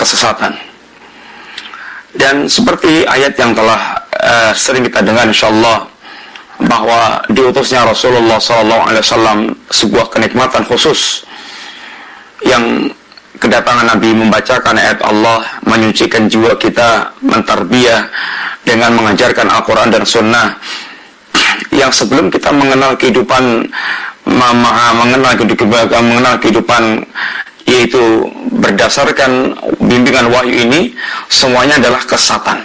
kesesatan. Dan seperti ayat yang telah sering kita dengar insyaallah, bahwa diutusnya Rasulullah SAW sebuah kenikmatan khusus, yang kedatangan Nabi membacakan ayat Allah, menyucikan jiwa kita, mentarbiyah dengan mengajarkan Al-Quran dan Sunnah, yang sebelum kita mengenal kehidupan yaitu berdasarkan bimbingan wahyu ini, semuanya adalah kesesatan.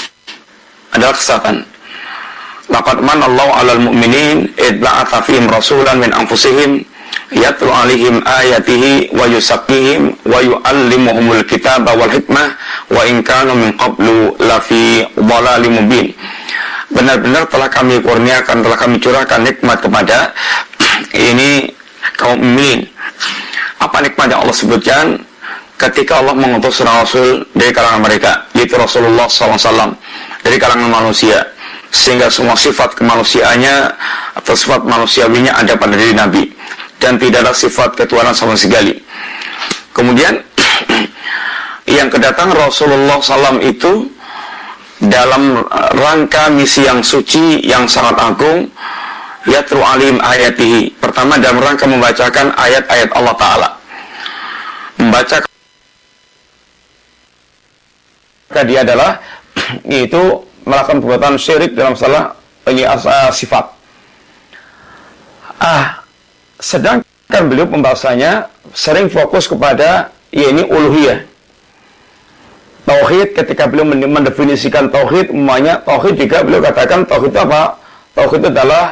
Laqad manallahu 'alal mu'minin id ba'atha fihim rasulan min anfusihim yatlu 'alaihim ayatihi wa yuzakkihim wa yu'allimuhumul kitaba wal hikmah wa in kanu min qablu lafi dhalalin mubin. Benar-benar telah kami kurniakan, telah kami curahkan nikmat kepada ini kaum mukminin. Apa nikmat yang Allah sebutkan? Ketika Allah mengutus Rasul dari kalangan mereka, yaitu Rasulullah SAW, dari kalangan manusia, sehingga semua sifat kemanusiaannya atau sifat manusiawinya ada pada diri Nabi, dan tidak ada sifat ketuhanan sama sekali. Kemudian yang kedatangan Rasulullah SAW itu dalam rangka misi yang suci, yang sangat agung, yatlu alim ayatihi. Pertama, dalam rangka membacakan ayat-ayat Allah Ta'ala. Membacakan dia adalah yaitu melakukan perbuatan syirik dalam masalah sifat. Sedangkan beliau pembahasannya sering fokus kepada ini uluhiyah. Tauhid, ketika beliau mendefinisikan tauhid, umumnya tauhid juga beliau katakan tauhid itu apa? Tauhid itu adalah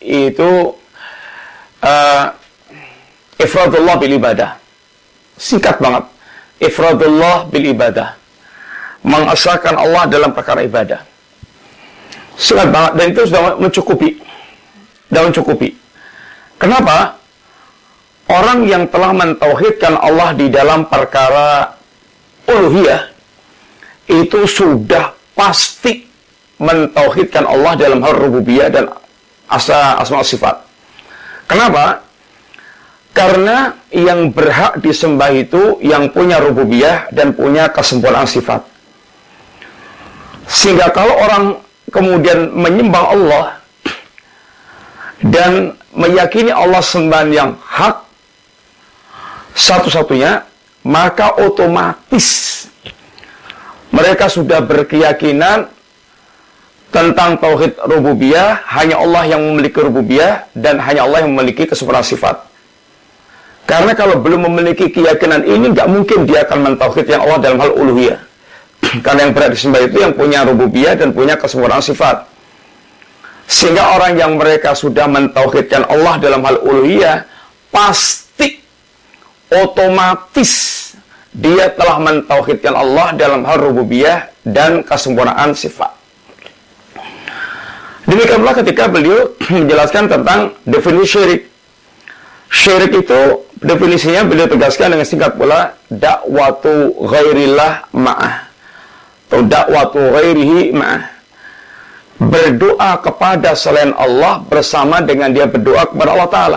ifradullah bil ibadah. Singkat banget. Ifradullah bil ibadah. Mengesahkan Allah dalam perkara ibadah. Singkat banget, dan itu sudah mencukupi. Kenapa? Orang yang telah mentauhidkan Allah di dalam perkara uluhiyah itu sudah pasti mentauhidkan Allah dalam hal rububiyah dan asma sifat. Kenapa? Karena yang berhak disembah itu yang punya rububiyah dan punya kesempurnaan sifat. Sehingga kalau orang kemudian menyembah Allah dan meyakini Allah sembahan yang hak satu-satunya, maka otomatis mereka sudah berkeyakinan tentang tauhid rububiyah, hanya Allah yang memiliki rububiyah dan hanya Allah yang memiliki kesempurnaan sifat. Karena kalau belum memiliki keyakinan ini, nggak mungkin dia akan mentauhidkan Allah dalam hal uluhiyah. Karena yang berhak disembah itu yang punya rububiyah dan punya kesempurnaan sifat. Sehingga orang yang mereka sudah mentauhidkan Allah dalam hal uluhiyah, pasti otomatis dia telah mentauhidkan Allah dalam hal rububiyah dan kesempurnaan sifat. Demikian pula ketika beliau menjelaskan tentang definisi syirik. Syirik itu definisinya beliau tegaskan dengan singkat pula, dakwatu ghairillah ma'ah, atau dakwatu ghairihi ma'ah. Berdoa kepada selain Allah bersama dengan dia berdoa kepada Allah Ta'ala.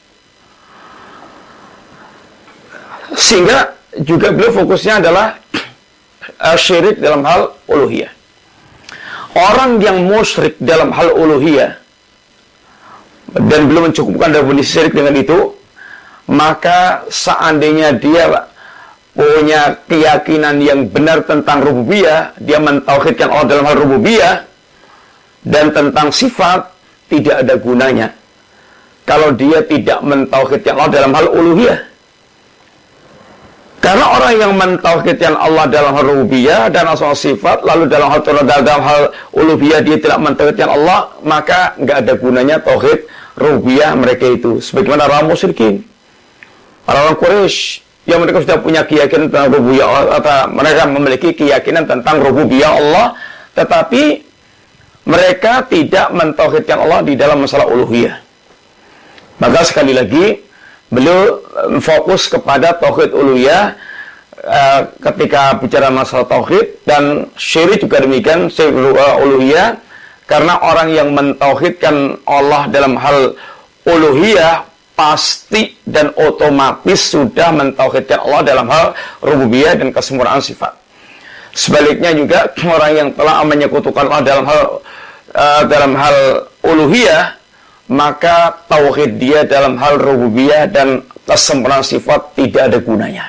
Sehingga juga beliau fokusnya adalah syirik dalam hal uluhiyah. Orang yang musyrik dalam hal uluhiyah dan belum mencukupkan definisi syirik dengan itu, maka seandainya dia punya keyakinan yang benar tentang rububiyah, dia mentauhidkan Allah dalam hal rububiyah dan tentang sifat, tidak ada gunanya kalau dia tidak mentauhidkan Allah dalam hal uluhiyah. Karena orang yang mentauhidkan Allah dalam hal rububiyah dan asma sifat, lalu dalam hal uluhiyah dia tidak mentauhidkan Allah, maka nggak ada gunanya tauhid rububiyah mereka itu. Sebagaimana orang musyrikin, orang Quraisy yang mereka sudah punya keyakinan tentang rububiyah Allah, atau mereka memiliki keyakinan tentang rububiyah Allah, tetapi mereka tidak mentauhidkan Allah di dalam masalah uluhiyah. Maka sekali lagi beliau fokus kepada tauhid uluhiyah ketika bicara masalah tauhid, dan syirik juga demikian, syirik uluhiyah, karena orang yang mentauhidkan Allah dalam hal uluhiyah pasti dan otomatis sudah mentauhidkan Allah dalam hal rububiyah dan kesempurnaan sifat. Sebaliknya juga orang yang telah menyekutukan Allah dalam hal uluhiyah, maka tauhid dia dalam hal rububiyah dan kesempurnaan sifat tidak ada gunanya.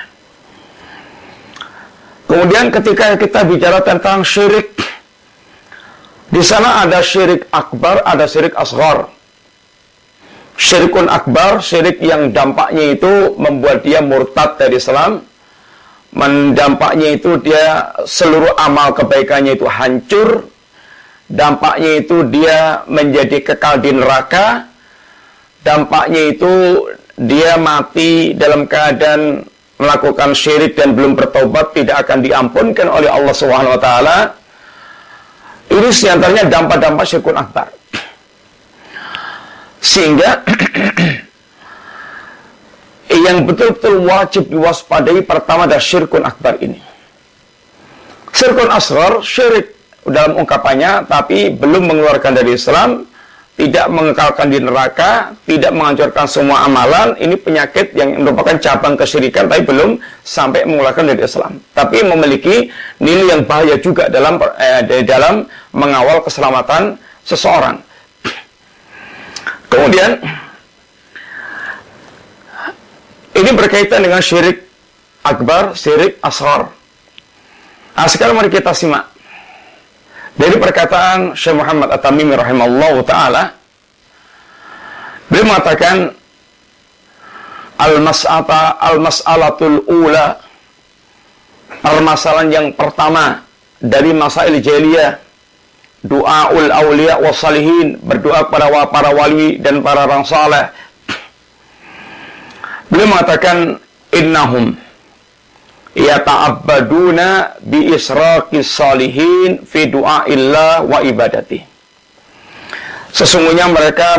Kemudian ketika kita bicara tentang syirik, di sana ada syirik akbar, ada syirik asghar. Syirikun akbar, syirik yang dampaknya itu membuat dia murtad dari Islam. Dampaknya itu dia seluruh amal kebaikannya itu hancur. Dampaknya itu dia menjadi kekal di neraka. Dampaknya itu dia mati dalam keadaan melakukan syirik dan belum bertobat, tidak akan diampunkan oleh Allah Subhanahu wa taala. Ini diantaranya dampak-dampak syirikun akbar. Sehingga yang betul-betul wajib diwaspadai pertama adalah syirkun akbar ini. Syirkun asghar, syirik dalam ungkapannya, tapi belum mengeluarkan dari Islam, tidak mengekalkan di neraka, tidak menghancurkan semua amalan. Ini penyakit yang merupakan cabang kesyirikan, tapi belum sampai mengeluarkan dari Islam. Tapi memiliki nilai yang bahaya juga dalam mengawal keselamatan seseorang. Kemudian ini berkaitan dengan syirik akbar, syirik asghar. Nah, sekarang mari kita simak dari perkataan Syekh Muhammad At-Tamimi rahimahullahu taala. Beliau mengatakan al-mas'alatul ula, permasalahan yang pertama dari masail jahiliyah, du'aul awliya wa salihin, berdoa kepada para wali dan para orang saleh. Beliau mengatakan innahum yata'abbaduna bi israqis salihin fi du'aillah wa ibadati. Sesungguhnya mereka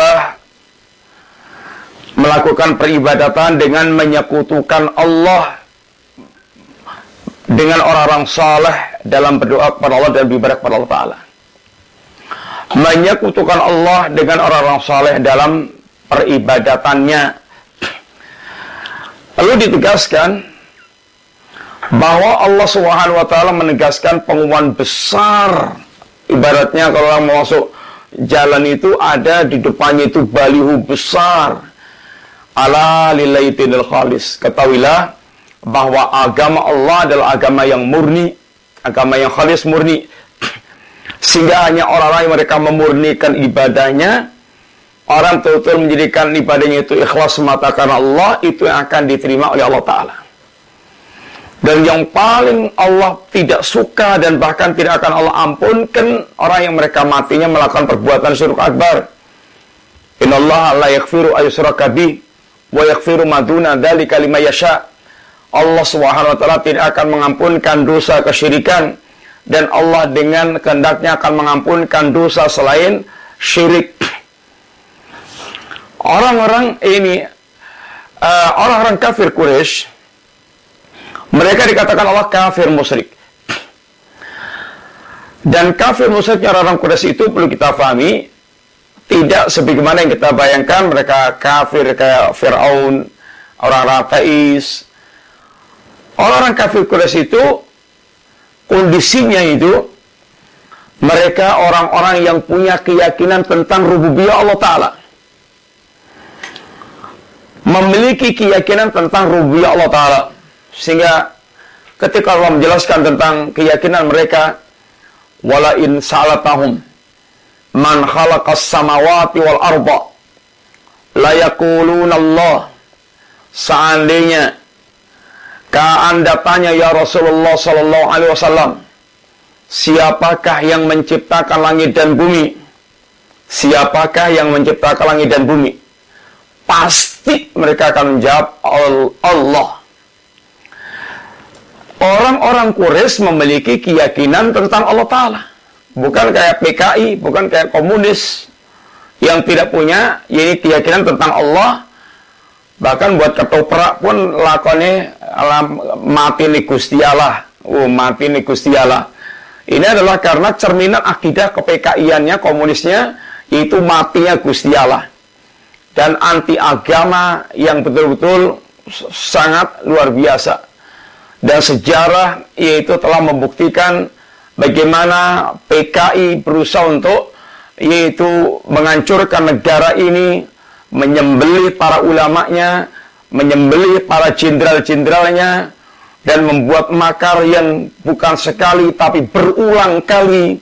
melakukan peribadatan dengan menyekutukan Allah dengan orang-orang saleh dalam berdoa kepada Allah dan beribadah kepada Allah Ta'ala. Menyekutukan Allah dengan orang-orang saleh dalam peribadatannya. Lalu ditegaskan bahwa Allah Subhanahu wa taala menegaskan pengumuman besar. Ibaratnya kalau orang mau masuk jalan itu ada di depannya itu baliho besar. Ala lillahi dinul khalis. Ketahuilah bahwa agama Allah adalah agama yang murni, agama yang khalis, murni. Sehingga hanya orang-orang yang mereka memurnikan ibadahnya, orang betul-betul menjadikan ibadahnya itu ikhlas semata karena Allah, itu yang akan diterima oleh Allah Ta'ala. Dan yang paling Allah tidak suka dan bahkan tidak akan Allah ampunkan orang yang mereka matinya melakukan perbuatan syirik akbar. Innallaha la yaghfiru ayyushraka bih wa yaghfiru ma duna dzalika liman yasha. Allah Subhanahu wa taala tidak akan mengampunkan dosa kesyirikan, dan Allah dengan kehendaknya akan mengampunkan dosa selain syirik. Orang-orang ini, orang-orang kafir Quraisy, mereka dikatakan Allah kafir musyrik. Dan kafir musyriknya orang-orang Quraisy itu perlu kita pahami, tidak sebagaimana yang kita bayangkan mereka kafir kayak Fir'aun, orang-orang ateis. Orang-orang kafir Quraisy itu kondisinya itu mereka orang-orang yang punya keyakinan tentang rububiyah Allah Ta'ala, memiliki keyakinan tentang rububiyah Allah Ta'ala, sehingga ketika Allah menjelaskan tentang keyakinan mereka, wala in sa'alatahum man khalaqas samawati wal arda la yaquluna Allah. Seandainya Anda tanya ya Rasulullah sallallahu alaihi wasallam, siapakah yang menciptakan langit dan bumi? Siapakah yang menciptakan langit dan bumi? Pasti mereka akan menjawab Allah. Orang-orang Quraisy memiliki keyakinan tentang Allah Ta'ala. Bukan kayak PKI, bukan kayak komunis yang tidak punya ini keyakinan tentang Allah. Bahkan buat ketoprak pun lakonnya mati nih Gusti Allah. Mati nih Gusti Allah. Ini adalah karena cerminan akidah ke PKI-annya, komunisnya, yaitu matinya Gusti Allah. dan anti agama yang betul-betul sangat luar biasa. Dan sejarah yaitu telah membuktikan bagaimana PKI berusaha untuk yaitu menghancurkan negara ini, menyembelih para ulamanya, menyembelih para jenderal-jenderalnya, dan membuat makar yang bukan sekali tapi berulang kali,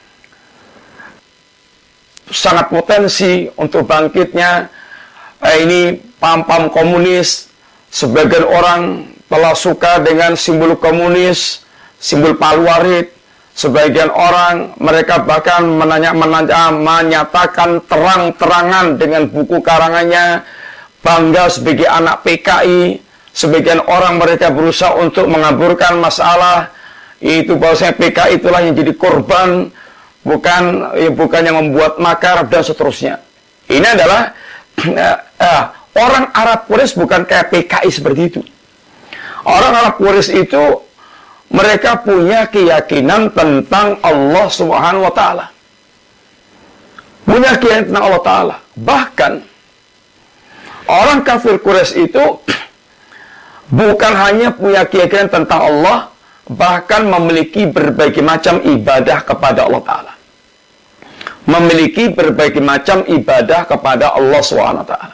sangat potensi untuk bangkitnya ini paham-paham komunis. Sebagian orang telah suka dengan simbol komunis, simbol paluarit. Sebagian orang mereka bahkan menyatakan terang-terangan dengan buku karangannya, bangga sebagai anak PKI. Sebagian orang mereka berusaha untuk mengaburkan masalah, yaitu bahwasanya PKI itulah yang jadi korban, bukan yang membuat makar dan seterusnya. Ini adalah orang Arab Quraisy bukan kayak PKI seperti itu. Orang Arab Quraisy itu mereka punya keyakinan tentang Allah Subhanahu wa taala. Punya keyakinan tentang Allah taala. Bahkan orang kafir Quraisy itu bukan hanya punya keyakinan tentang Allah, bahkan memiliki berbagai macam ibadah kepada Allah taala. Memiliki berbagai macam ibadah kepada Allah Subhanahu wa taala.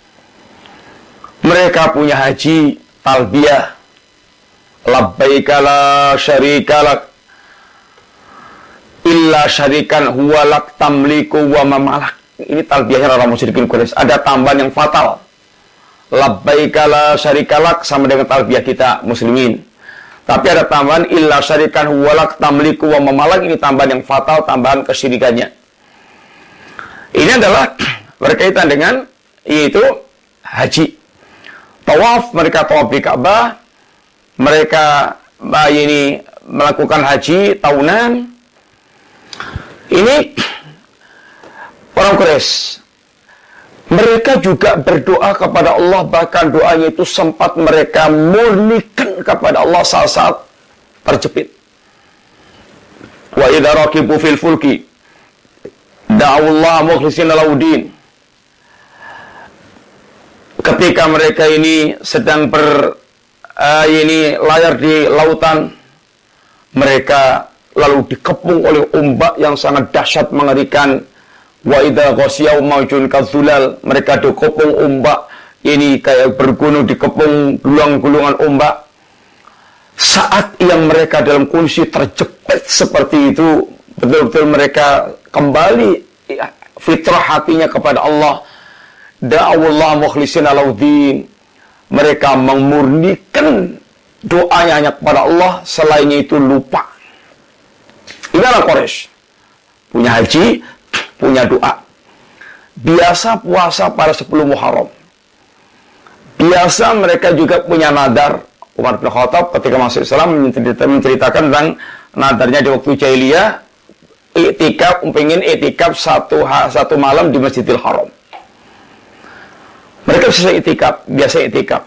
Mereka punya haji, talbiyah, labbaika la syarika lak illa syarikan huwalak tamliku wa mamalak. Ini talbiyahnya orang musyrikin Quraisy. Ada tambahan yang fatal. Labbaika la syarika lak sama dengan talbiyah kita muslimin. Tapi ada tambahan illa syarikan huwalak tamliku wa mamalak. Ini tambahan yang fatal, tambahan kesyirikannya. Ini adalah berkaitan dengan yaitu haji. Tawaf, mereka tawaf di Ka'bah, mereka ini melakukan haji tahunan. Ini orang Quraisy. Mereka juga berdoa kepada Allah, bahkan doanya itu sempat mereka murnikan kepada Allah saat-saat terjepit. Wa idza raqibu fil fulki da'allaha mukhlishina lahud-din. Ketika mereka ini sedang layar di lautan, mereka lalu dikepung oleh ombak yang sangat dahsyat mengerikan. Wa idza ghasyaw mawjun kadzulal, mereka dikepung ombak ini kayak bergunung, dikepung gulung-gulungan ombak. Saat yang mereka dalam kondisi terjepit seperti itu, betul-betul mereka kembali fitrah hatinya kepada Allah. Da'awullah mukhlishina lahud-din. Mereka memurnikan doanya hanya kepada Allah, selainnya itu lupa. Inilah Quraisy. Punya haji, punya doa. Biasa puasa pada 10 Muharram. Biasa mereka juga punya nadar. Umar bin Khattab ketika masuk Islam menceritakan tentang nadarnya di waktu jahiliyah, ingin iktikaf satu malam di Masjidil Haram. Mereka biasa iktikaf.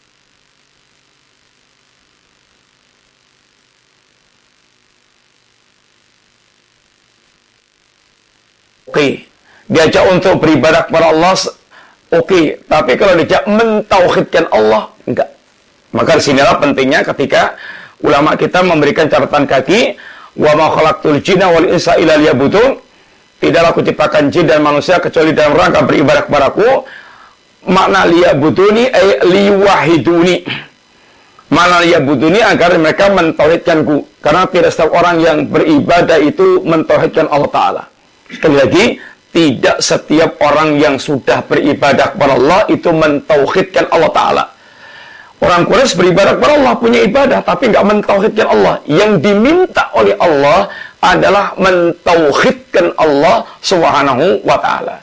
Oke, diajak untuk beribadah kepada Allah, oke. Tapi kalau diajak mentauhidkan Allah, enggak. Maka disinilah pentingnya ketika ulama kita memberikan catatan kaki, wa ma khalaqtul jinna wal insa illa liya'budun. Tidaklah aku ciptakan jin dan manusia kecuali dalam rangka beribadah kepadaku. Makna liya'buduni ay liwahiduni. Makna liya'buduni agar mereka mentauhidkanku. Karena tidak setiap orang yang beribadah itu mentauhidkan Allah Ta'ala. Sekali lagi, tidak setiap orang yang sudah beribadah kepada Allah itu mentauhidkan Allah Ta'ala. Orang Quraisy beribadah kepada Allah, punya ibadah, tapi nggak mentauhidkan Allah. Yang diminta oleh Allah adalah mentauhidkan Allah Subhanahu wa Ta'ala.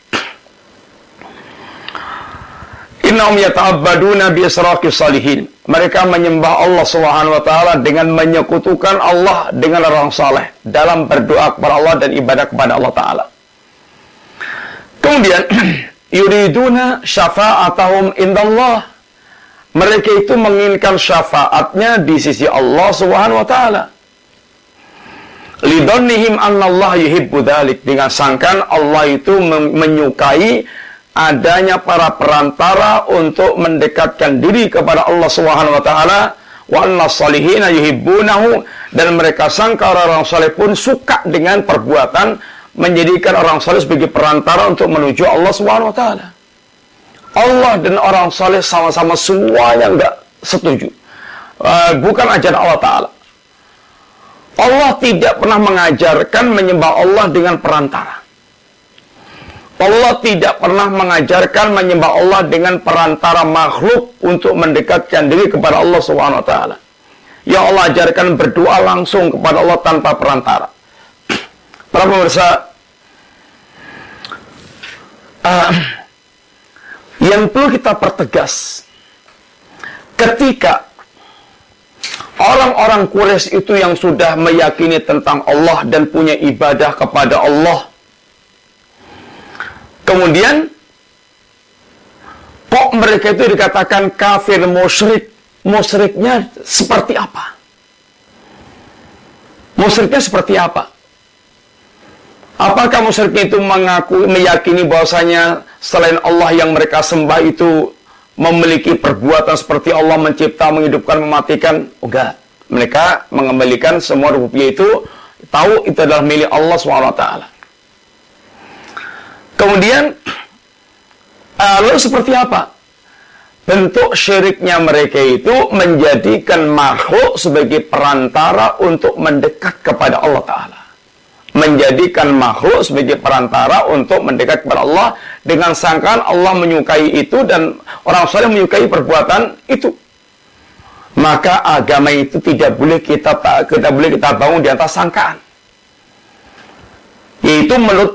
Innahum yata'abbaduna bi israqis salihin. Mereka menyembah Allah Subhanahu wa taala dengan menyekutukan Allah dengan orang saleh dalam berdoa kepada Allah dan ibadah kepada Allah taala. Kemudian yuriduna syafa'atahum indallah. Mereka itu menginginkan syafaatnya di sisi Allah Subhanahu wa taala. Lidhannihim annallaha yuhibbu dzalik, dengan sangkaan Allah itu menyukai adanya para perantara untuk mendekatkan diri kepada Allah Subhanahu wa taala, wa anna salihina yuhibbunahu, dan mereka sangka orang saleh pun suka dengan perbuatan menjadikan orang saleh sebagai perantara untuk menuju Allah Subhanahu wa taala. Allah dan orang saleh sama-sama semuanya enggak setuju. Bukan ajaran Allah taala. Allah tidak pernah mengajarkan menyembah Allah dengan perantara. Allah tidak pernah mengajarkan menyembah Allah dengan perantara makhluk untuk mendekatkan diri kepada Allah Subhanahu wa taala. Yang Allah ajarkan berdoa langsung kepada Allah tanpa perantara. Para pemirsa, yang perlu kita pertegas, ketika orang-orang Quraisy itu yang sudah meyakini tentang Allah dan punya ibadah kepada Allah, kemudian kok mereka itu dikatakan kafir, musyrik. Musyriknya seperti apa? Musyriknya seperti apa? Apakah musyrik itu meyakini bahwasanya selain Allah yang mereka sembah itu memiliki perbuatan seperti Allah, mencipta, menghidupkan, mematikan? Oh, enggak. Mereka mengembalikan semua rububiyah itu, tahu itu adalah milik Allah SWT. Kemudian lalu seperti apa? Bentuk syiriknya mereka itu menjadikan makhluk sebagai perantara untuk mendekat kepada Allah Ta'ala. Menjadikan makhluk sebagai perantara untuk mendekat kepada Allah dengan sangkaan Allah menyukai itu dan orang saleh menyukai perbuatan itu. Maka agama itu tidak boleh kita bangun di atas sangkaan. Yaitu menurut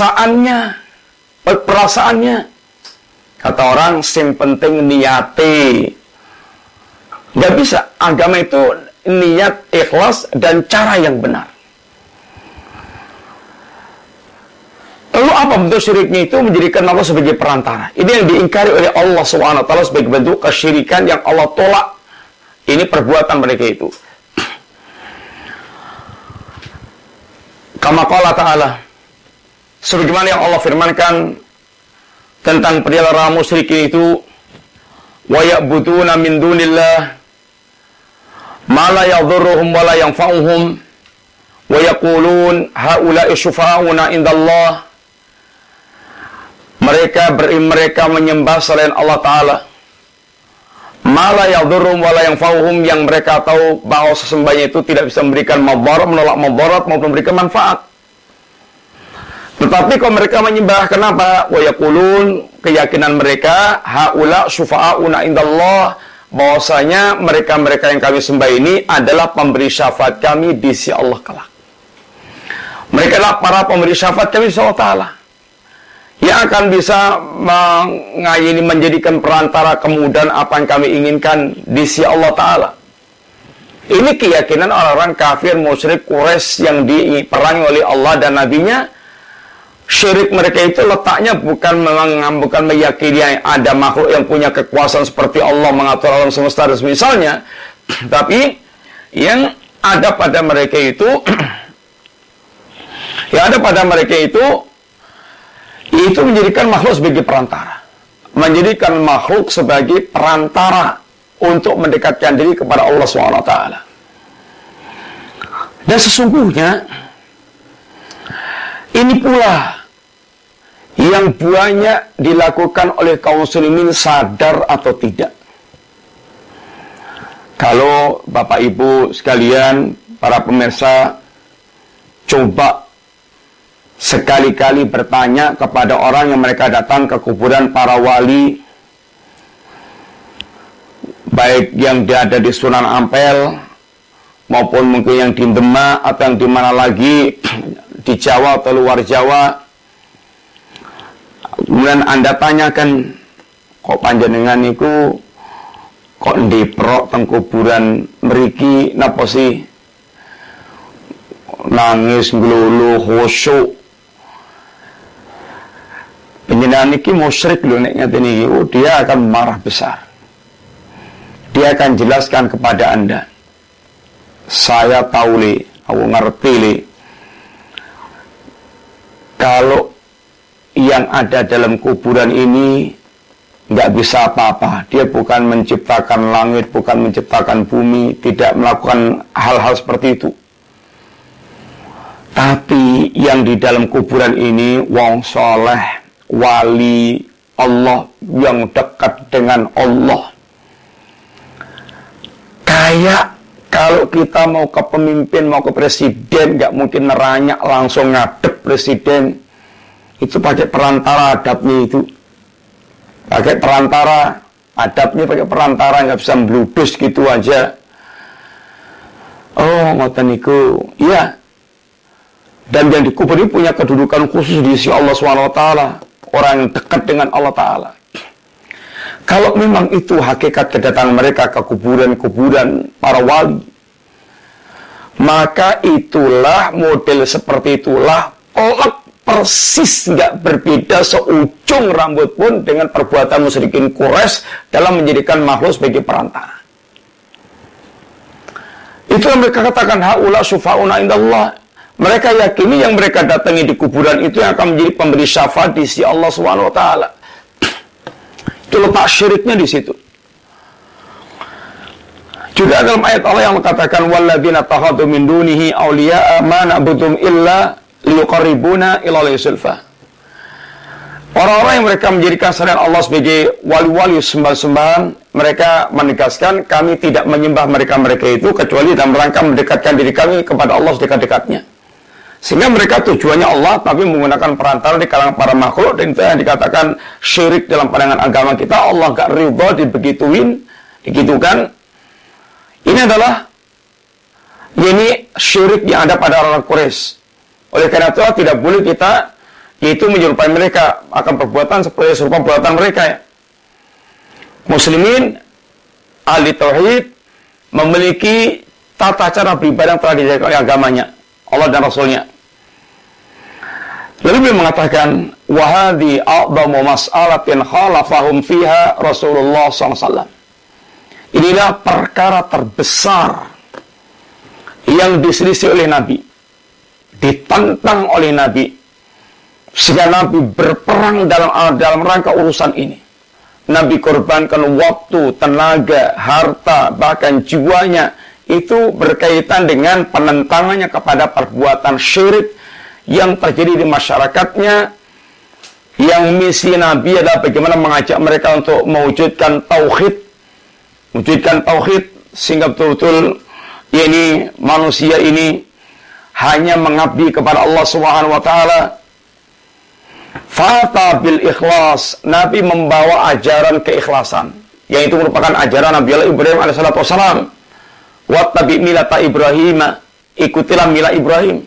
perasaannya. Kata orang, sing penting niate. Gak bisa. Agama itu niat, ikhlas, dan cara yang benar. Lalu apa bentuk syiriknya itu? Menjadikan Allah sebagai perantara. Ini yang diingkari oleh Allah SWT sebagai bentuk kesyirikan yang Allah tolak. Ini perbuatan mereka itu. Kama qala ta'ala, sebagaimana yang Allah firmankan tentang perihal musyrikin itu, wa ya'buduna min dunillah ma la yadhurruhum wa la yanfa'uhum wa yaqulun haula'i syufa'una indallah. Mereka menyembah selain Allah Ta'ala ma la yadhurruhum wa la yanfa'uhum, yang mereka tahu bahwa sesembahnya itu tidak bisa memberikan madarat, menolak madarat maupun memberikan manfaat. Tetapi kalau mereka menyembah, kenapa? Wa yaqulun, keyakinan mereka, haula syufa'una indallah, bahwasanya mereka-mereka yang kami sembah ini adalah pemberi syafaat kami di sisi Allah kelak. Mereka adalah para pemberi syafaat kami di sisi Allah Ta'ala, yang akan bisa mengayini, menjadikan perantara kemudahan apa yang kami inginkan di sisi Allah Ta'ala. Ini keyakinan orang-orang kafir musyrik Quraisy yang diperangi oleh Allah dan Nabi-Nya. Syirik mereka itu letaknya bukan meyakini ada makhluk yang punya kekuasaan seperti Allah mengatur alam semesta dan semisalnya, tapi yang ada pada mereka itu menjadikan makhluk sebagai perantara, menjadikan makhluk sebagai perantara untuk mendekatkan diri kepada Allah SWT. Dan sesungguhnya ini pula yang banyak dilakukan oleh kaum muslimin, sadar atau tidak. Kalau Bapak Ibu sekalian, para pemirsa, coba sekali-kali bertanya kepada orang yang mereka datang ke kuburan para wali, baik yang ada di Sunan Ampel maupun mungkin yang di Demak atau yang di mana lagi di Jawa atau luar Jawa. Kemudian Anda tanyakan, kok panjenengan niku kok ndiprok teng kuburan mriki napa sih? Nangis nglulu khusyuk. Panjenengan niki musyrik lho nek ngeten iki. Oh, dia akan marah besar. Dia akan jelaskan kepada Anda. Saya tahu le, aku ngerti le. Kalau yang ada dalam kuburan ini nggak bisa apa-apa. Dia bukan menciptakan langit, bukan menciptakan bumi, tidak melakukan hal-hal seperti itu. Tapi yang di dalam kuburan ini wong soleh, wali Allah yang dekat dengan Allah. Kayak kalau kita mau ke pemimpin, mau ke presiden, nggak mungkin neranyak langsung ngadep presiden. Itu pakai perantara adabnya itu. Pakai perantara, adabnya pakai perantara, nggak bisa bludus gitu aja. Oh, ngoten niku. Iya. Dan yang dikubur ini punya kedudukan khusus di sisi Allah SWT. Orang yang dekat dengan Allah Ta'ala. Kalau memang itu hakikat kedatangan mereka ke kuburan-kuburan para wali, maka itulah, model seperti itulah, persis nggak berbeda seujung rambut pun dengan perbuatan musyrikin Quraisy dalam menjadikan makhluk sebagai perantara. Itu yang mereka katakan, haula syufa'una indallah. Mereka yakini yang mereka datangi di kuburan itu yang akan menjadi pemberi syafaat di sisi Allah Subhanahu wa taala. Itu letak syiriknya di situ. Juga dalam ayat Allah yang mengatakan walladzina takhadhu min dunihi awliya'a ma na'buduhum illa liyuqarribuna ila Allahi zulfa. Orang-orang yang mereka menjadikan selain Allah sebagai wali-wali sembah-sembahan, mereka menegaskan kami tidak menyembah mereka-mereka itu kecuali dalam rangka mendekatkan diri kami kepada Allah sedekat-dekatnya. Sehingga mereka tujuannya Allah, tapi menggunakan perantara di kalangan para makhluk, dan itu yang dikatakan syirik dalam pandangan agama kita. Allah gak ridha digitukan. Ini adalah syirik yang ada pada orang Quraisy. Oleh karena itu tidak boleh kita yaitu menyerupai mereka akan perbuatan seperti serupa perbuatan mereka ya. Muslimin ahli tauhid memiliki tata cara beribadah yang telah dijaga oleh agamanya, Allah dan Rasulnya. Lalu beliau mengatakan, wahadi a'dhamu mas'alatin khalafahum fiha Rasulullah SAW. Inilah perkara terbesar yang diselisih oleh Nabi, ditantang oleh Nabi, sehingga Nabi berperang dalam rangka urusan ini. Nabi korbankan waktu, tenaga, harta, bahkan jiwanya. Itu berkaitan dengan penentangannya kepada perbuatan syirik yang terjadi di masyarakatnya. Yang misi Nabi adalah bagaimana mengajak mereka untuk mewujudkan tauhid, sehingga betul-betul manusia ini hanya mengabdi kepada Allah Subhanahu wa taala. Fata bil ikhlas, Nabi membawa ajaran keikhlasan, yang itu merupakan ajaran Nabi Ibrahim alaihissalam. Wattabi milata Ibrahim, ikutilah milah Ibrahim.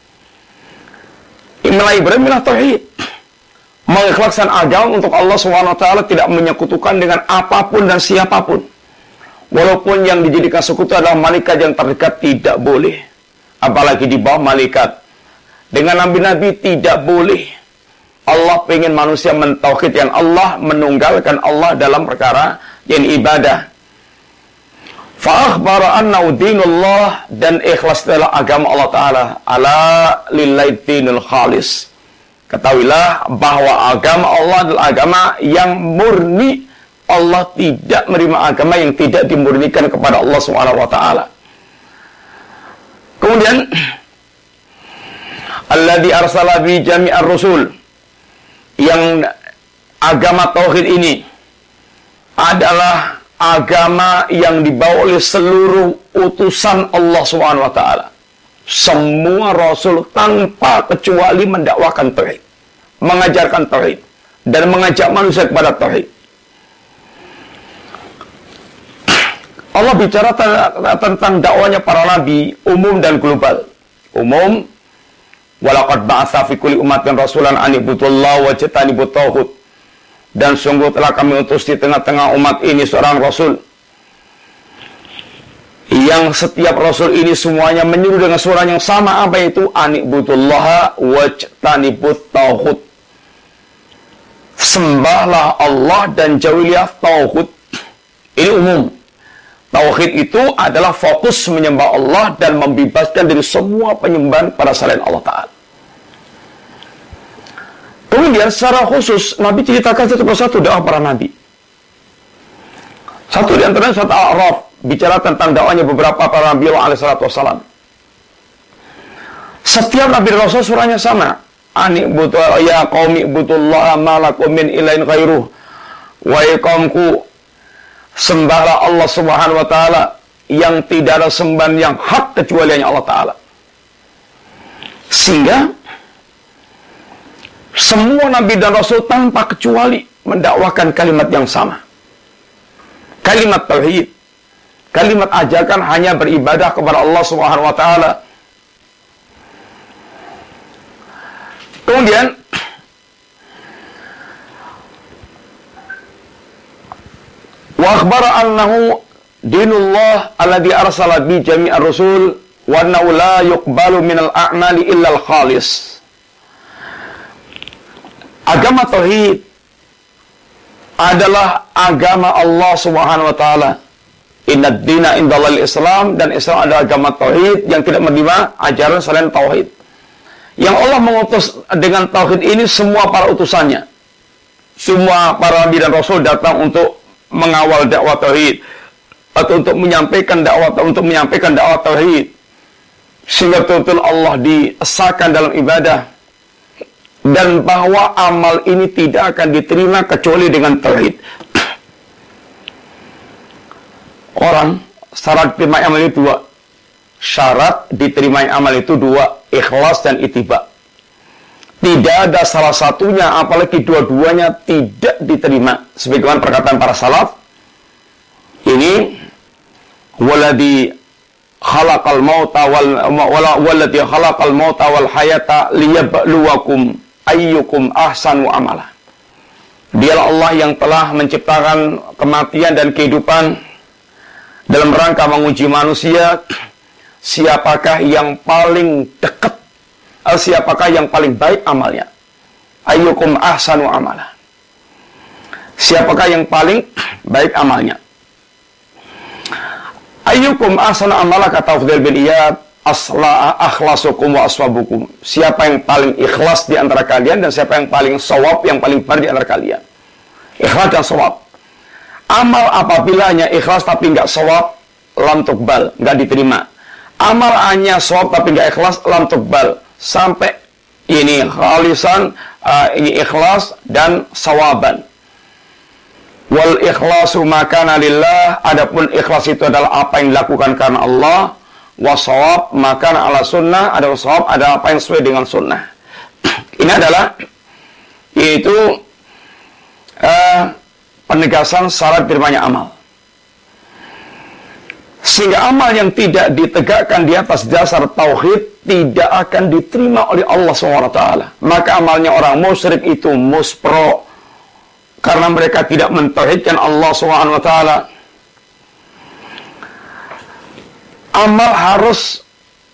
Milah Ibrahim milah tauhid. Mengikhlaskan agama untuk Allah SWT, tidak menyekutukan dengan apapun dan siapapun. Walaupun yang dijadikan sekutu adalah malaikat yang terdekat, tidak boleh. Apalagi di bawah malaikat. Dengan nabi-nabi tidak boleh. Allah ingin manusia mentauhidkan Allah, menunggalkan Allah dalam perkara yang ibadah. Fa'akhbara annahu dinullah, dan ikhlas adalah agama Allah Ta'ala. Ala lillahi dinul khalis. Ketahuilah bahwa agama Allah adalah agama yang murni. Allah tidak menerima agama yang tidak dimurnikan kepada Allah SWT. Kemudian alladzi arsala bi jami'ar rusul, yang agama tauhid ini adalah agama yang dibawa oleh seluruh utusan Allah SWT. Semua rasul tanpa kecuali mendakwakan tauhid, mengajarkan tauhid, dan mengajak manusia kepada tauhid. Allah bicara tentang dakwanya para nabi, umum dan global. Umum, walaqad ba'atsa fi kulli ummatin rasulan an ibudullaha wajtanibut taghut. Dan sungguh telah kami utus di tengah-tengah umat ini seorang rasul, yang setiap rasul ini semuanya menyuruh dengan suara yang sama, apa itu? An ibudullaha wajtanibut taghut. Sembahlah Allah dan jauhilah taghut. Ini umum. Tauhid itu adalah fokus menyembah Allah dan membebaskan dari semua penyembahan pada selain Allah Ta'ala. Kemudian Kemudian secara khusus Nabi ceritakan satu persatu dakwah para nabi. Satu di antaranya surat Al-A'raf bicara tentang dakwahnya beberapa para nabi alaihi salatu wassalam. Setiap nabi dan rasul surahnya sama. Ani butul ya qaumi butullah ma lakum min ilahin ghairuh. Wahai kaumku, sembahlah Allah Subhanahu wa taala yang tidak ada sembahan yang hak kecuali hanya Allah taala. Sehingga semua nabi dan rasul tanpa kecuali mendakwahkan kalimat yang sama. Kalimat tauhid. Kalimat ajakan hanya beribadah kepada Allah Subhanahu wa taala. Kemudian wa akhbara annahu dinullah alladhi arsala bi jami'ar rusul wa annahu la yuqbalu minal a'mali illa al-khalis. Agama tauhid adalah agama Allah Subhanahu wa taala. Innad dina indallahil Islam, dan Islam adalah agama tauhid yang tidak menerima ajaran selain tauhid. Yang Allah mengutus dengan tauhid ini semua para utusannya. Semua para nabi dan rasul datang untuk mengawal dakwah tauhid atau untuk menyampaikan dakwah tauhid. Sehingga betul-betul Allah diesahkan dalam ibadah, dan bahwa amal ini tidak akan diterima kecuali dengan tauhid. Orang syarat diterima amal itu dua. Syarat diterima amal itu dua, ikhlas dan ittiba. Tidak ada salah satunya, apalagi dua-duanya tidak diterima. Sebagaimana perkataan para salaf, ini waladhi khalaqal mauta waladhi khalaqal mauta wal hayata liyabluwakum ayyukum ahsanu amala. Dialah Allah yang telah menciptakan kematian dan kehidupan dalam rangka menguji manusia, siapakah yang paling dekat, siapakah yang paling baik amalnya. Ayyukum ahsanu amala. Siapakah yang paling baik amalnya. Ayyukum ahsanu amala, kata Fudail bin Iyad, akhlasukum wa aswabukum. Siapa yang paling ikhlas di antara kalian, dan siapa yang paling shawab, yang paling benar di antara kalian. Ikhlas dan shawab. Amal apabila hanya ikhlas tapi enggak shawab, lam tuqbal, enggak diterima. Amal hanya shawab tapi enggak ikhlas, lam tuqbal. Sampai ini khalisan, ini ikhlas dan sawaban. Wal ikhlasu makana lillah, adapun ikhlas itu adalah apa yang dilakukan karena Allah. Wasawab makana ala sunnah, adalah sawab adalah apa yang sesuai dengan sunnah. Ini adalah yaitu penegasan syarat diterimanya amal. Sehingga amal yang tidak ditegakkan di atas dasar tauhid tidak akan diterima oleh Allah SWT. Maka amalnya orang musyrik itu muspro, karena mereka tidak mentauhidkan Allah SWT. Amal harus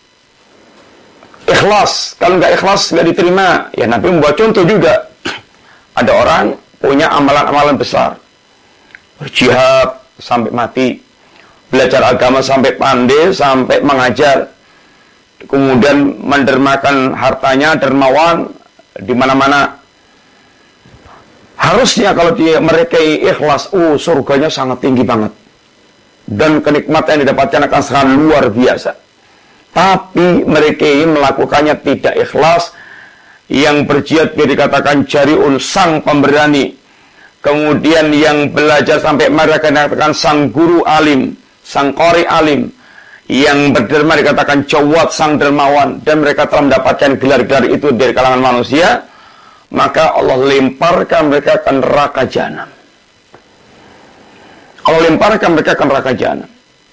ikhlas. Kalau nggak ikhlas nggak diterima. Ya, Nabi membuat contoh juga. Ada orang punya amalan-amalan besar, berjihad sampai mati, belajar agama sampai pandai, sampai mengajar, kemudian mendermakan hartanya, dermawan di mana-mana. Harusnya kalau mereka ikhlas, surganya sangat tinggi banget, dan kenikmatan yang didapatkan akan sangat luar biasa. Tapi mereka ini melakukannya tidak ikhlas. Yang berjihad dikatakan jariun, sang pemberani. Kemudian yang belajar sampai mereka dikatakan sang guru alim, sang qori alim. Yang berderma dikatakan jawad, sang dermawan. Dan mereka telah mendapatkan gelar-gelar itu dari kalangan manusia. Maka Allah lemparkan mereka ke neraka jahanam. Allah lemparkan mereka ke neraka jahanam.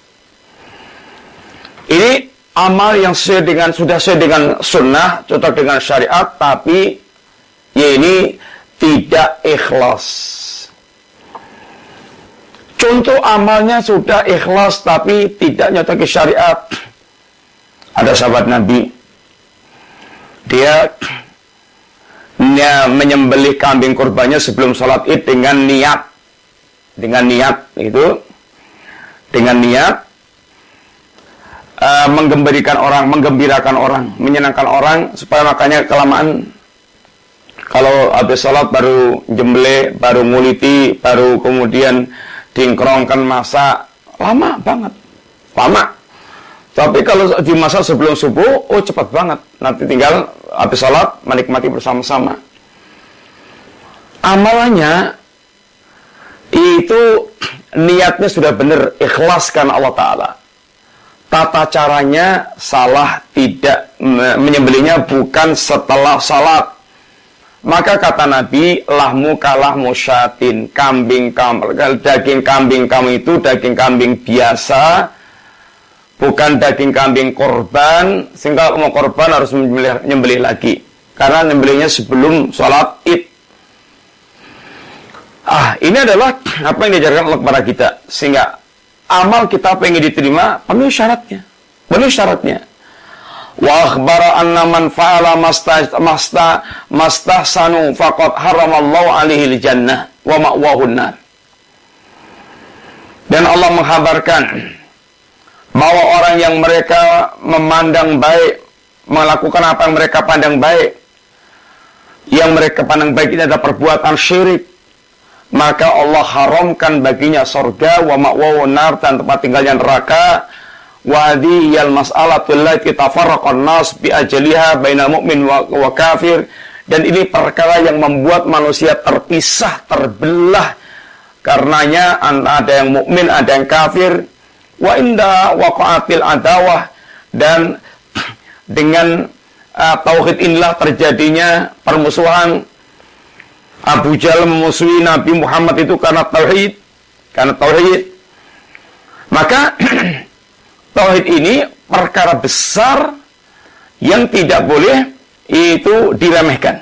Ini amal yang sudah sesuai dengan sunnah, cocok dengan syariat, tapi ya ini tidak ikhlas. Contoh amalnya sudah ikhlas tapi tidak nyocoki syariat. Ada sahabat Nabi, dia menyembelih kambing kurbannya sebelum sholat Id dengan niat menggembirakan orang, menyenangkan orang, supaya makanya Kalau habis sholat baru jembele, baru nguliti, baru kemudian dingkrongkan masak, lama banget, lama. Tapi kalau dimasak sebelum subuh, oh cepat banget. Nanti tinggal habis sholat menikmati bersama-sama. Amalannya itu niatnya sudah benar, ikhlas karena Allah Ta'ala. Tata caranya salah, tidak menyembelihnya bukan setelah salat. Maka kata Nabi, lahmu kalahmu syatin, daging kambing kamu itu daging kambing biasa, bukan daging kambing korban, sehingga mau korban harus menyembelih lagi. Karena menyembelihnya sebelum sholat id. Ini adalah apa yang diajarkan Allah kepada kita. Sehingga amal kita pengen diterima, penuh syaratnya. Penuh syaratnya. Wa akhbara anna man fa'ala mastahsanu faqad haramallahu alaihi jannah wa ma'wahun nar. Dan Allah menghabarkan bahwa orang yang mereka memandang baik, melakukan apa yang mereka pandang baik, yang mereka pandang baik ini adalah perbuatan syirik, maka Allah haramkan baginya surga wa ma'wahun nar, dan tempat tinggalnya neraka. Wa hadhiyal mas'alatul lati tafarraqan nas bi ajliha bainal mu'min wa kafir. Dan ini perkara yang membuat manusia terpisah, terbelah. Karenanya ada yang mukmin, ada yang kafir. Wa inda waqa'atil adawah, dan dengan tauhid inilah terjadinya permusuhan. Abu Jahal memusuhi Nabi Muhammad itu karena tauhid. Maka tauhid ini perkara besar yang tidak boleh itu diremehkan.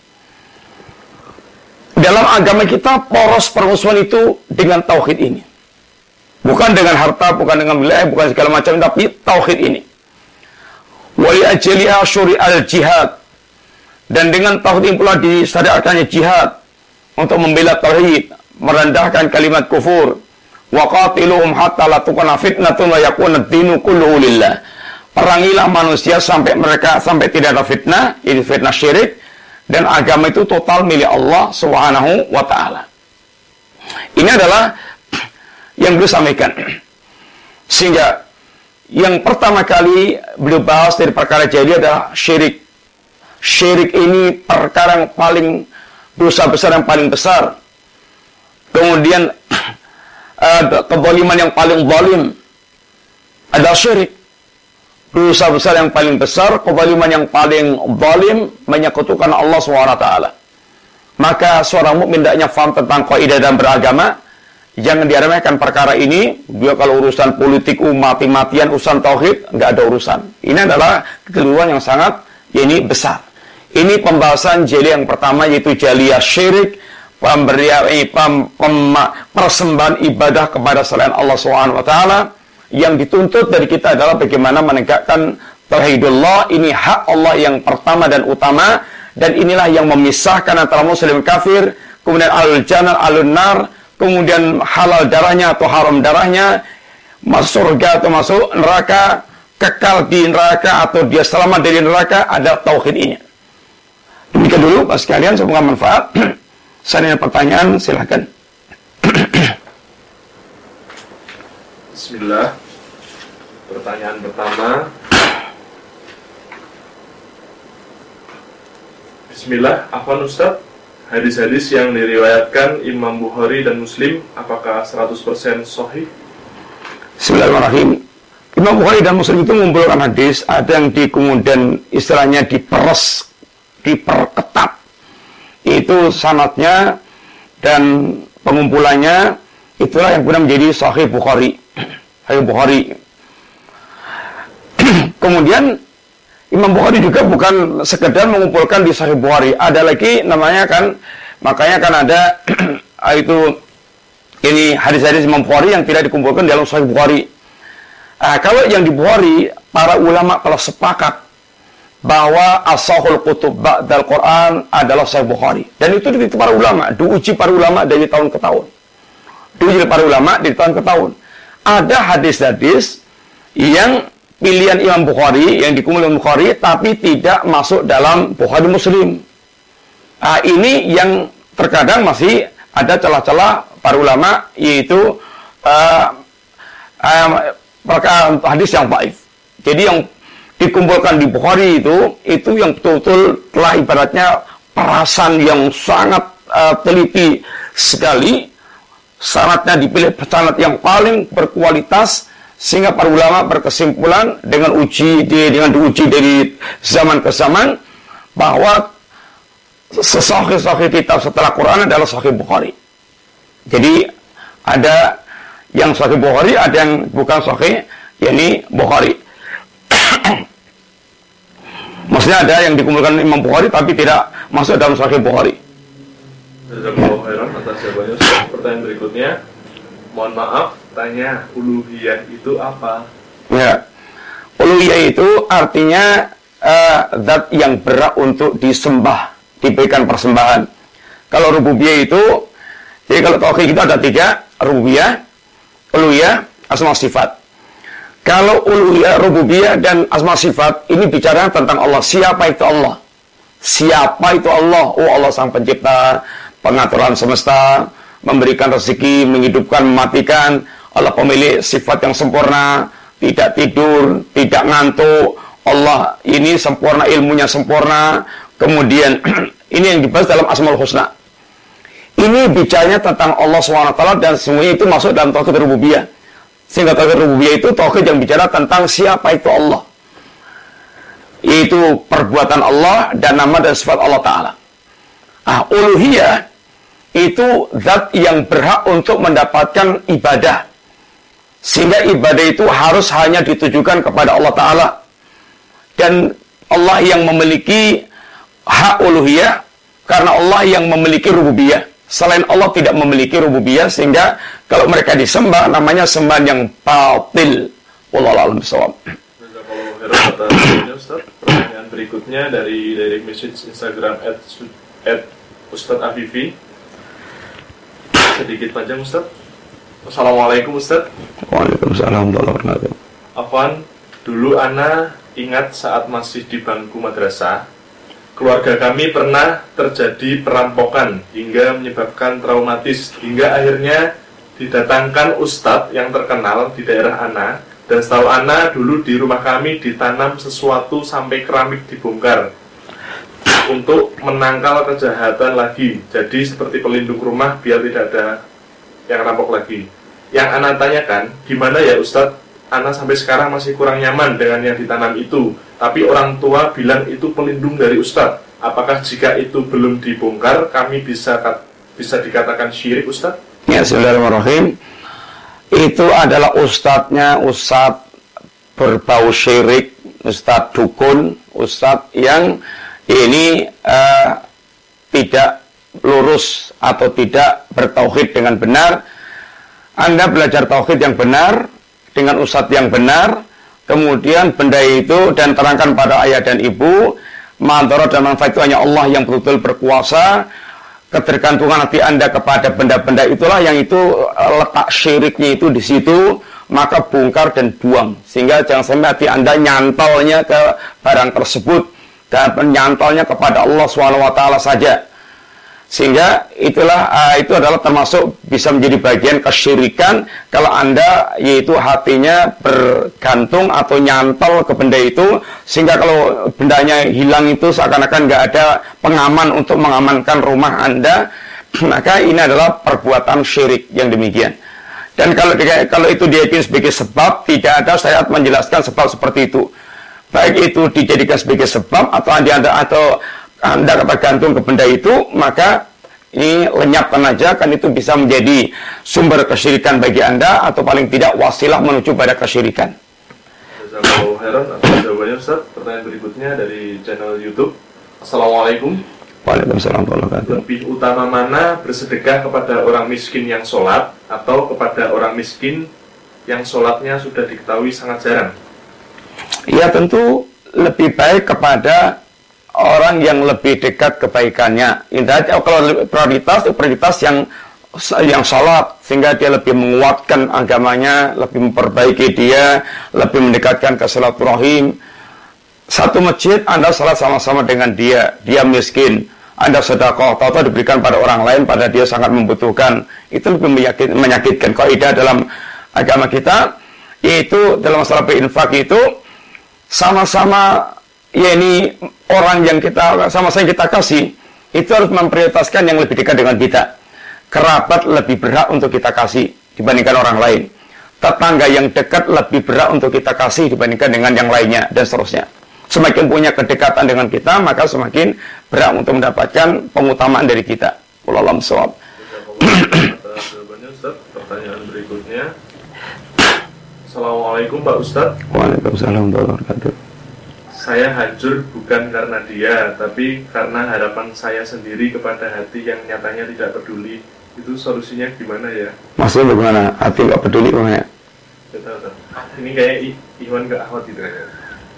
Dalam agama kita poros permusuhan itu dengan tauhid ini. Bukan dengan harta, bukan dengan wilayah, bukan segala macam, tapi tauhid ini. Wa li ajliha syuri'al jihad. Dan dengan tauhid ini pula disyariatkannya jihad untuk membela tauhid, merendahkan kalimat kufur. Wa qatiluhum hatta la tukuna fitnatun wa yakuna ad-dinu kulluhu lillah. Perangilah manusia sampai tidak ada fitnah, ini fitnah syirik, dan agama itu total milik Allah Subhanahu wa taala. Ini adalah yang beliau sampaikan. Sehingga yang pertama kali beliau bahas dari perkara jahiliyah adalah syirik. Syirik ini perkara yang paling dosa besar yang paling besar. Kemudian kezaliman yang paling zalim adalah syirik. Dosa besar yang paling besar, kezaliman yang paling zalim, menyekutukan Allah SWT. Maka seorang mukmin hendaknya faham tentang kaidah dan beragama. Jangan diremehkan perkara ini. Dia kalau urusan politik, mati-matian, urusan tauhid, nggak ada urusan. Ini adalah kekeliruan yang sangat besar. Ini pembahasan jahiliyah yang pertama, yaitu jahiliyah syirik, persembahan ibadah kepada selain Allah SWT. Yang dituntut dari kita adalah bagaimana menegakkan tauhidullah. Ini hak Allah yang pertama dan utama, dan inilah yang memisahkan antara muslim kafir, kemudian alul jannah, alun nar, kemudian halal darahnya atau haram darahnya, masuk surga atau masuk neraka, kekal di neraka atau dia selamat dari neraka, ada tauhid ini. Demikian dulu Pak sekalian, semoga manfaat. Saya ada pertanyaan, silakan. Bismillah. Pertanyaan pertama. Bismillah, afwan Ustaz, hadis-hadis yang diriwayatkan Imam Bukhari dan Muslim apakah 100% sahih? Bismillahirrahmanirrahim. Imam Bukhari dan Muslim itu mengumpulkan hadis, ada yang kemudian istilahnya diperketat. Itu sanadnya dan pengumpulannya, itulah yang kemudian menjadi Sahih Bukhari. Sahih Bukhari. Kemudian Imam Bukhari juga bukan sekedar mengumpulkan di Sahih Bukhari. Ada lagi namanya kan, makanya kan ada itu ini hadis-hadis Imam Bukhari yang tidak dikumpulkan dalam Sahih Bukhari. Kalau yang di Bukhari, para ulama telah sepakat bahwa as-sahul kutub ba'dal Quran adalah Sahih Bukhari. Dan itu diuji para ulama, para ulama dari tahun ke tahun. Diuji para ulama dari tahun ke tahun. Ada hadis-hadis yang pilihan Imam Bukhari, yang dikumpulkan Bukhari, tapi tidak masuk dalam Bukhari Muslim. Ini yang terkadang masih ada celah-celah para ulama, yaitu hadis yang dhaif. Jadi yang dikumpulkan di Bukhari itu yang betul-betul telah ibaratnya perasan yang sangat teliti sekali, sanadnya dipilih sanad yang paling berkualitas, sehingga para ulama berkesimpulan dengan diuji dari zaman ke zaman bahwa sahih kitab setelah Quran adalah Sahih Bukhari. Jadi ada yang Sahih Bukhari, ada yang bukan Sahih, yakni Bukhari. Maksudnya ada yang dikumpulkan Imam Bukhari tapi tidak masuk dalam Sahih Bukhari. Jazakallahu khairan atas jawabannya. Pertanyaan berikutnya, mohon maaf, tanya uluhiyah itu apa? Ya, uluhiyah itu artinya zat yang berhak untuk disembah, diberikan persembahan. Kalau rububiyah itu, jadi kalau tauhid itu ada 3, rububiyah, uluhiyah, asma sifat. Kalau uluhiyah, rububiyah dan asma sifat ini bicara tentang Allah. Siapa itu Allah? Siapa itu Allah? Oh, Allah sang pencipta, pengaturan semesta, memberikan rezeki, menghidupkan, mematikan. Allah pemilik sifat yang sempurna, tidak tidur, tidak ngantuk. Allah ini sempurna, ilmunya sempurna. Kemudian ini yang dibahas dalam Asmaul Husna. Ini bicaranya tentang Allah SWT dan semuanya itu masuk dalam tauhid rububiyah. Sehingga tauhid rububiyah itu tauhid yang bicara tentang siapa itu Allah, yaitu perbuatan Allah dan nama dan sifat Allah Ta'ala. Uluhiyah itu zat yang berhak untuk mendapatkan ibadah, sehingga ibadah itu harus hanya ditujukan kepada Allah Ta'ala. Dan Allah yang memiliki hak uluhiyah, karena Allah yang memiliki rububiyah. Selain Allah tidak memiliki rububiyah, sehingga kalau mereka disembah namanya sembahan yang batil. Wallahu a'lam bishawab. Pertanyaan berikutnya dari direct message Instagram @ustadz_afifi. Sedikit panjang, Ustaz. Assalamualaikum, Ustaz. Waalaikumsalam warahmatullahi wabarakatuh. Afwan, dulu ana ingat saat masih di bangku madrasah, keluarga kami pernah terjadi perampokan hingga menyebabkan traumatis, hingga akhirnya didatangkan ustadz yang terkenal di daerah ana, dan setahu ana dulu di rumah kami ditanam sesuatu sampai keramik dibongkar untuk menangkal kejahatan lagi, jadi seperti pelindung rumah biar tidak ada yang rampok lagi. Yang ana tanyakan, gimana ya ustadz, ana sampai sekarang masih kurang nyaman dengan yang ditanam itu, tapi orang tua bilang itu pelindung dari ustadz. Apakah jika itu belum dibongkar, kami bisa dikatakan syirik, Ustadz? Ya, bismillahirrahmanirrahim. Itu adalah ustadznya, ustadz berbau syirik, ustadz dukun, ustadz yang ini tidak lurus atau tidak bertauhid dengan benar. Anda belajar tauhid yang benar dengan ustadz yang benar, kemudian benda itu dan terangkan pada ayah dan ibu, madarat dan manfaat itu hanya Allah yang betul-betul berkuasa. Ketergantungan hati Anda kepada benda-benda itulah yang itu letak syiriknya itu di situ, maka bongkar dan buang. Sehingga jangan sampai hati Anda nyantolnya ke barang tersebut dan menyantolnya kepada Allah SWT saja. Sehingga itulah itu adalah termasuk bisa menjadi bagian kesyirikan kalau Anda yaitu hatinya bergantung atau nyantol ke benda itu, sehingga kalau bendanya hilang itu seakan-akan nggak ada pengaman untuk mengamankan rumah Anda, maka ini adalah perbuatan syirik yang demikian. Dan kalau itu diyakini sebagai sebab, tidak ada syariat menjelaskan sebab seperti itu. Baik itu dijadikan sebagai sebab atau Anda bergantung ke benda itu, maka ini lenyapkan aja, kan itu bisa menjadi sumber kesyirikan bagi Anda, atau paling tidak wasilah menuju pada kesyirikan. Jazakallahu khairan atas jawabannya, Ustaz. Pertanyaan berikutnya dari channel YouTube. Assalamualaikum. Waalaikumsalam warahmatullahi wabarakatuh. Lebih utama mana bersedekah kepada orang miskin yang sholat atau kepada orang miskin yang sholatnya sudah diketahui sangat jarang? Ya, tentu lebih baik kepada orang yang lebih dekat kebaikannya. Intinya kalau prioritas yang sholat, sehingga dia lebih menguatkan agamanya, lebih memperbaiki dia, lebih mendekatkan ke silaturahim. Satu masjid Anda sholat sama-sama dengan dia miskin, Anda sedekah, tahu-tahu diberikan pada orang lain, pada dia sangat membutuhkan. Itu lebih menyakitkan. Kaidah dalam agama kita, yaitu dalam masalah berinfak itu, sama-sama, ya ini orang yang kita, sama-sama kita kasih, itu harus memprioritaskan yang lebih dekat dengan kita. Kerabat lebih berhak untuk kita kasih dibandingkan orang lain. Tetangga yang dekat lebih berhak untuk kita kasih dibandingkan dengan yang lainnya, dan seterusnya. Semakin punya kedekatan dengan kita, maka semakin berhak untuk mendapatkan pengutamaan dari kita. Wallahu a'lam bishawab. Pertanyaan berikutnya. Assalamualaikum Pak Ustadz. Waalaikumsalam warahmatullahi wabarakatuh. Saya hancur bukan karena dia, tapi karena harapan saya sendiri kepada hati yang nyatanya tidak peduli. Itu solusinya gimana ya? Maksudnya bagaimana? Hati nggak peduli bagaimana? Ini kayak Iwan ke Ahwat gitu ya.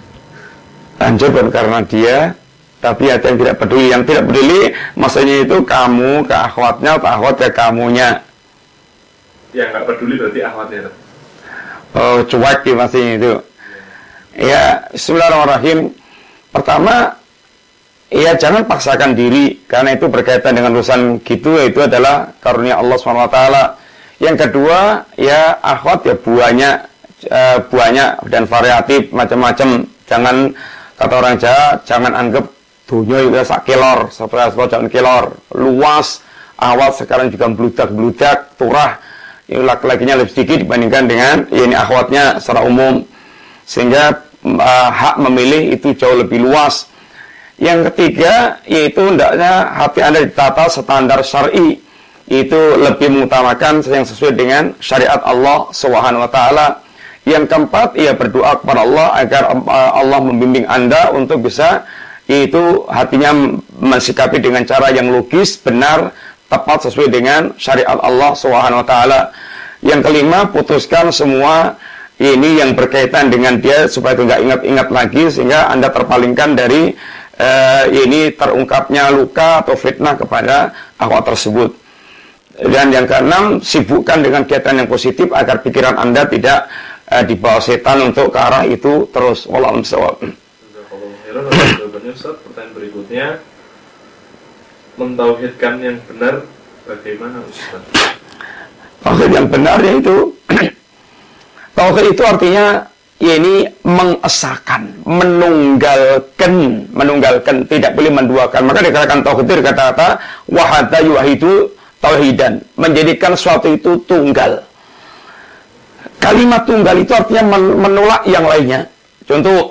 Hancur bukan karena dia, tapi hati yang tidak peduli. Yang tidak peduli maksudnya itu kamu ke akhwatnya atau akhwat ke kamunya. Yang nggak peduli berarti akhwatnya. Oh, cuek ya maksudnya itu. Ya, bismillahirrahmanirrahim. Pertama, ya jangan paksakan diri, karena itu berkaitan dengan urusan gitu, yaitu adalah karunia Allah SWT. Yang kedua, ya akhwat ya buahnya dan variatif macam-macam. Jangan, kata orang Jawa, jangan anggap dunia itu sak kelor, jangan kelor, luas. Akhwat sekarang juga bludak-bludak, turah. Ini laki-lakinya lebih sedikit dibandingkan dengan ini akhwatnya secara umum, sehingga hak memilih itu jauh lebih luas. Yang ketiga, yaitu hendaknya hati Anda ditata standar syar'i, itu lebih mengutamakan yang sesuai dengan syariat Allah Subhanahu wa taala. Yang keempat, ia berdoa kepada Allah agar Allah membimbing Anda untuk bisa, yaitu hatinya mensikapi dengan cara yang logis, benar, tepat sesuai dengan syariat Allah Subhanahu wa taala. Yang kelima, putuskan semua ini yang berkaitan dengan dia supaya tidak ingat-ingat lagi, sehingga Anda terpalingkan dari ini terungkapnya luka atau fitnah kepada akhwat tersebut. Dan yang keenam, sibukkan dengan kegiatan yang positif agar pikiran Anda tidak dibawa setan untuk ke arah itu terus. Wallahu a'lam bishawab. Pertanyaan berikutnya, mentauhidkan yang benar bagaimana Ustaz? Tauhid yang benar yaitu tauhid itu artinya ya ini mengesahkan, menunggalkan, tidak boleh menduakan. Maka dikatakan tauhid itu kata-kata wahada yuwahidu tauhidan, menjadikan sesuatu itu tunggal. Kalimat tunggal itu artinya menolak yang lainnya. Contoh,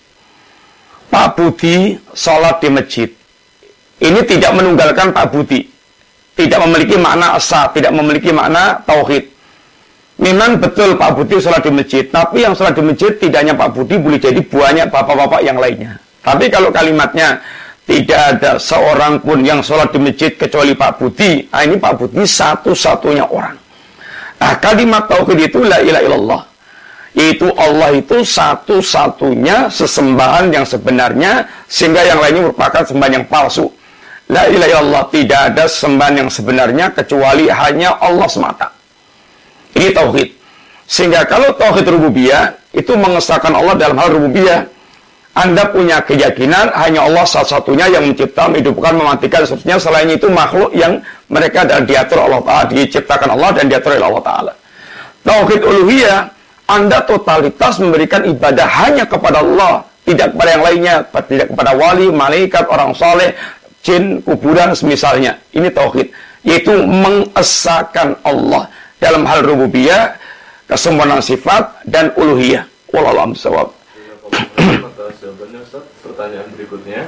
Pak Budi sholat di masjid. Ini tidak menunggalkan Pak Budi, tidak memiliki makna asa, tidak memiliki makna tauhid. Memang betul Pak Budi sholat di masjid, tapi yang sholat di masjid tidak hanya Pak Budi, boleh jadi banyak bapak-bapak yang lainnya. Tapi kalau kalimatnya tidak ada seorang pun yang sholat di masjid kecuali Pak Budi, nah ini Pak Budi satu-satunya orang. Nah, kalimat tauhid itu la ilaha illallah, yaitu Allah itu satu-satunya sesembahan yang sebenarnya, sehingga yang lainnya merupakan sembahan yang palsu. La ilaha illallah, tidak ada sembahan yang sebenarnya kecuali hanya Allah semata. Ini tauhid. Sehingga kalau tauhid rububiyah itu mengesahkan Allah dalam hal rububiyah. Anda punya keyakinan hanya Allah satu-satunya yang mencipta, menghidupkan, mematikan, seterusnya. Selain itu makhluk yang mereka dan diatur Allah Ta'ala, diciptakan Allah dan diatur oleh Allah Ta'ala. Tauhid uluhiyah, Anda totalitas memberikan ibadah hanya kepada Allah, tidak kepada yang lainnya, tidak kepada wali, malaikat, orang saleh, jin, kuburan, semisalnya. Ini tauhid, yaitu mengesahkan Allah dalam hal rububiyah, kesempurnaan sifat dan uluhiyah. Wallahu a'lam bishawab. Jawabannya Ustaz. Pertanyaan berikutnya,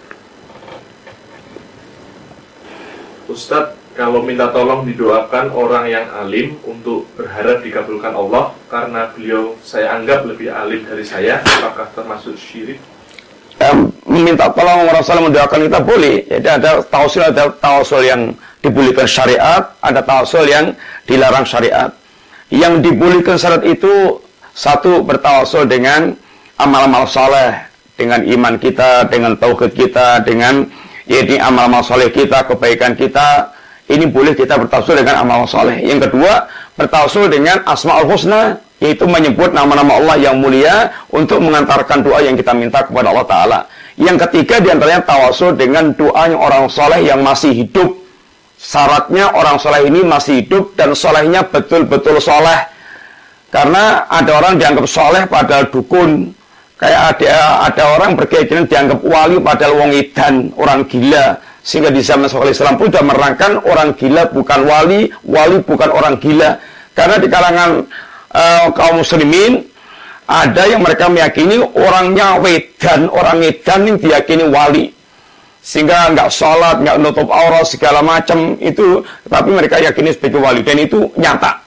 Ustaz, kalau minta tolong didoakan orang yang alim untuk berharap dikabulkan Allah karena beliau saya anggap lebih alim dari saya, apakah termasuk syirik? Minta tolong Rasulullah mendoakan kita boleh. Jadi ada tawasul yang dibolehkan syariat, ada tawasul yang dilarang syariat. Yang dibolehkan syariat itu satu, bertawasul dengan amal-amal saleh, dengan iman kita, dengan tauhid kita, dengan ini amal-amal saleh kita, kebaikan kita. Ini boleh kita bertawasul dengan amal saleh. Yang kedua, bertawasul dengan asmaul husna, yaitu menyebut nama-nama Allah yang mulia untuk mengantarkan doa yang kita minta kepada Allah Ta'ala. Yang ketiga diantaranya tawasul dengan doanya orang soleh yang masih hidup. Syaratnya orang soleh ini masih hidup dan solehnya betul-betul soleh. Karena ada orang dianggap soleh padahal dukun. Kayak ada orang berkeyakinan dianggap wali padahal wong edan, orang gila. Sehingga di zaman Islam pun sudah menerangkan orang gila bukan wali, wali bukan orang gila. Karena di kalangan kaum muslimin ada yang mereka meyakini orangnya wedan, orang edan yang diyakini wali. Sehingga nggak sholat, nggak nutup aurat, segala macam itu. Tapi mereka yakini sebagai wali dan itu nyata.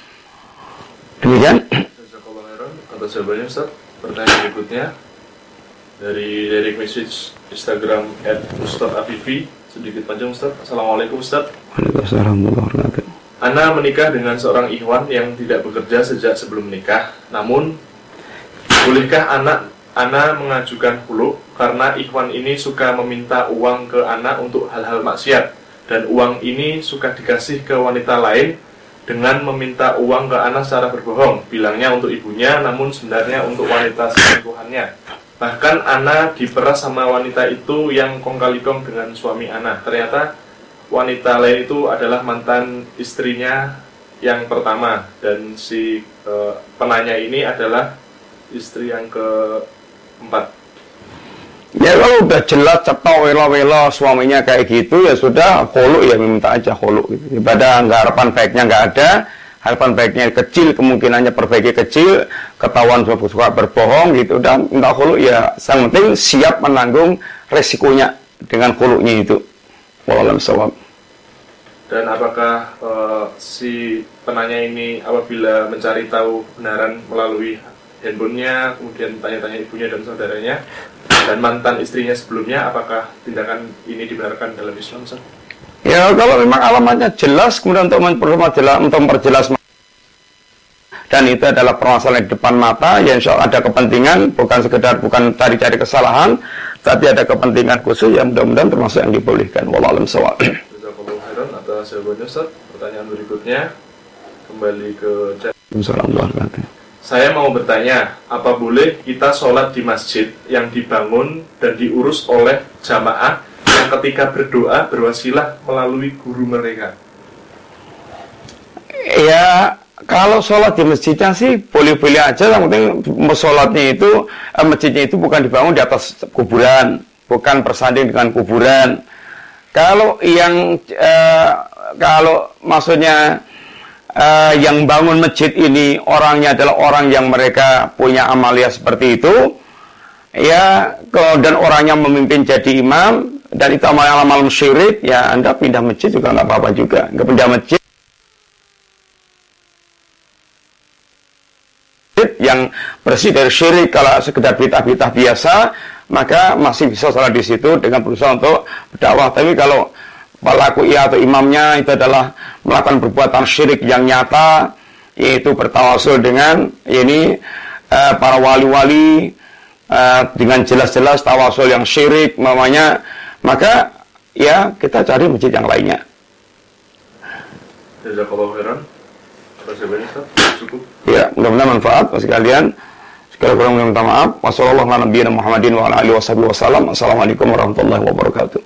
Demikian. Atas jawabannya Ustaz. Pertanyaan berikutnya dari direct message Instagram @ustadz_afifi, sedikit panjang Ustaz. Assalamualaikum Ustaz. Waalaikumsalam warahmatullahi wabarakatuh. Ana menikah dengan seorang ikhwan yang tidak bekerja sejak sebelum menikah. Namun, bolehkah Ana mengajukan khulu karena ikhwan ini suka meminta uang ke Ana untuk hal-hal maksiat, dan uang ini suka dikasih ke wanita lain dengan meminta uang ke Ana secara berbohong, bilangnya untuk ibunya, namun sebenarnya untuk wanita selingkuhannya. Bahkan Ana diperas sama wanita itu yang kong kali kong dengan suami Ana. Ternyata wanita lain itu adalah mantan istrinya yang pertama, dan si penanya ini adalah istri yang keempat. Ya kalau udah jelas cetok wela-wela suaminya kayak gitu ya sudah khulu, ya minta aja khulu gitu. Ibadah nggak, harapan baiknya nggak ada, harapan baiknya kecil, kemungkinannya perbaiki kecil, ketahuan suka berbohong gitu, dan minta khulu ya. Yang penting siap menanggung resikonya dengan khulunya itu. Wallahu a'lam. Dan apakah si penanya ini apabila mencari tahu kebenaran melalui handphonenya, kemudian tanya-tanya ibunya dan saudaranya dan mantan istrinya sebelumnya, apakah tindakan ini dibenarkan dalam Islam, Ustaz? Ya kalau memang alamatnya jelas, kemudian untuk memperjelas dan itu adalah permasalahan di depan mata, ya insya Allah ada kepentingan, bukan cari-cari kesalahan, tapi ada kepentingan khusus yang mudah-mudahan termasuk yang dibolehkan. Wallahu a'lam bishawab. Jazakallahu khairan atas jawabannya, Ustaz. Pertanyaan berikutnya kembali ke chat. Saya mau bertanya, apa boleh kita sholat di masjid yang dibangun dan diurus oleh jamaah yang ketika berdoa berwasilah melalui guru mereka? Ya, kalau sholat di masjidnya sih boleh-boleh aja. Yang penting sholatnya itu, masjidnya itu bukan dibangun di atas kuburan, bukan bersanding dengan kuburan. Kalau kalau maksudnya yang bangun masjid ini orangnya adalah orang yang mereka punya amalia seperti itu, ya, dan orangnya memimpin jadi imam, dan itu amalan syirik, ya Anda pindah masjid juga nggak apa-apa juga. Nggak pindah masjid yang bersih dari syirik, kalau sekedar bid'ah-bid'ah biasa, maka masih bisa salat di situ dengan berusaha untuk berdakwah. Tapi kalau pelaku atau imamnya itu adalah melakukan perbuatan syirik yang nyata, yaitu bertawasul dengan para wali-wali dengan jelas-jelas tawasul yang syirik mamanya, maka ya kita cari masjid yang lainnya. Jazakallahu khairan. Cukup. Ya, mudah-mudahan manfaat bagi kalian. Sekali kurang minta maaf. Wassalamualaikum warahmatullahi wabarakatuh.